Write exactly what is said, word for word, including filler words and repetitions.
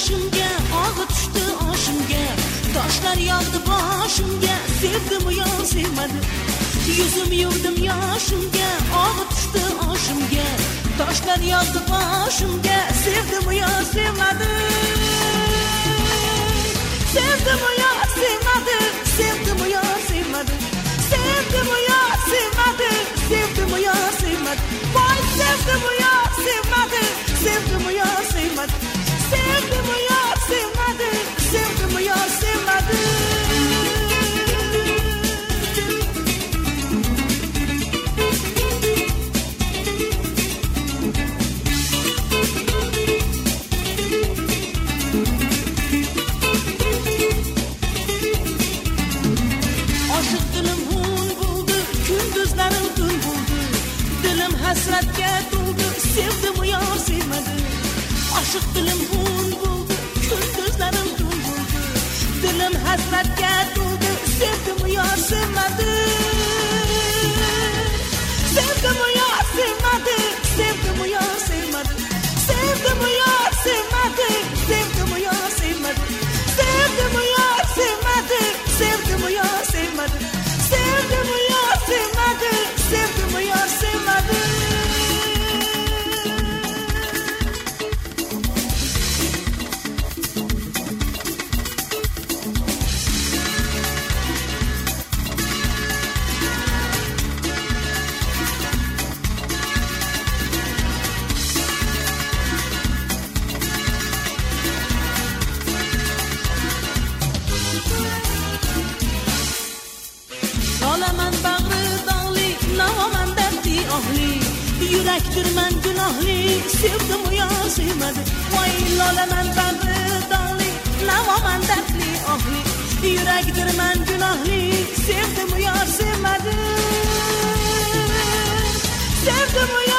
yoshimga, og'i tushdi oshimga, toshlar yog'di boshimga, sevdim yo sevmadim. Yuzim yuvdim yoshimga, og'i tushdi oshimga, toshlar yog'di boshimga, sevdim yo sevmadim. Sevdim yo sevmadim, sevdim yo sevmadim, sevdim yo sevmadim, sevdim yo sevmadim. Vay sevdim yo sevmadim, sevdim yo sevmadim, sevdim yo sevmadim, sevdim yo sevmadim. Hasratga to'ldi, sevdim yo sevmadim. Oshiq dilim hun bo'ldi, kunduzlarim tun bo'ldi. Dilim hasratga to'ldi, sevdim yo sevmadim. Sevdim yo sevmadim, sevdim yo sevmadim, sevdim yo sevmadim, sevdim yo sevmadim, sevdim yo sevmadim, sevdim yo sevmadim, sevdim yo sevmadim, sevdim yo sevmadim. Yurakdirman gunohli, sevdim yo sevmadim. Voy lolaman bag'ri dog'li, navoman dardli ohli. Yurakdirman gunohli, sevdim yo sevmadim, sevdim yo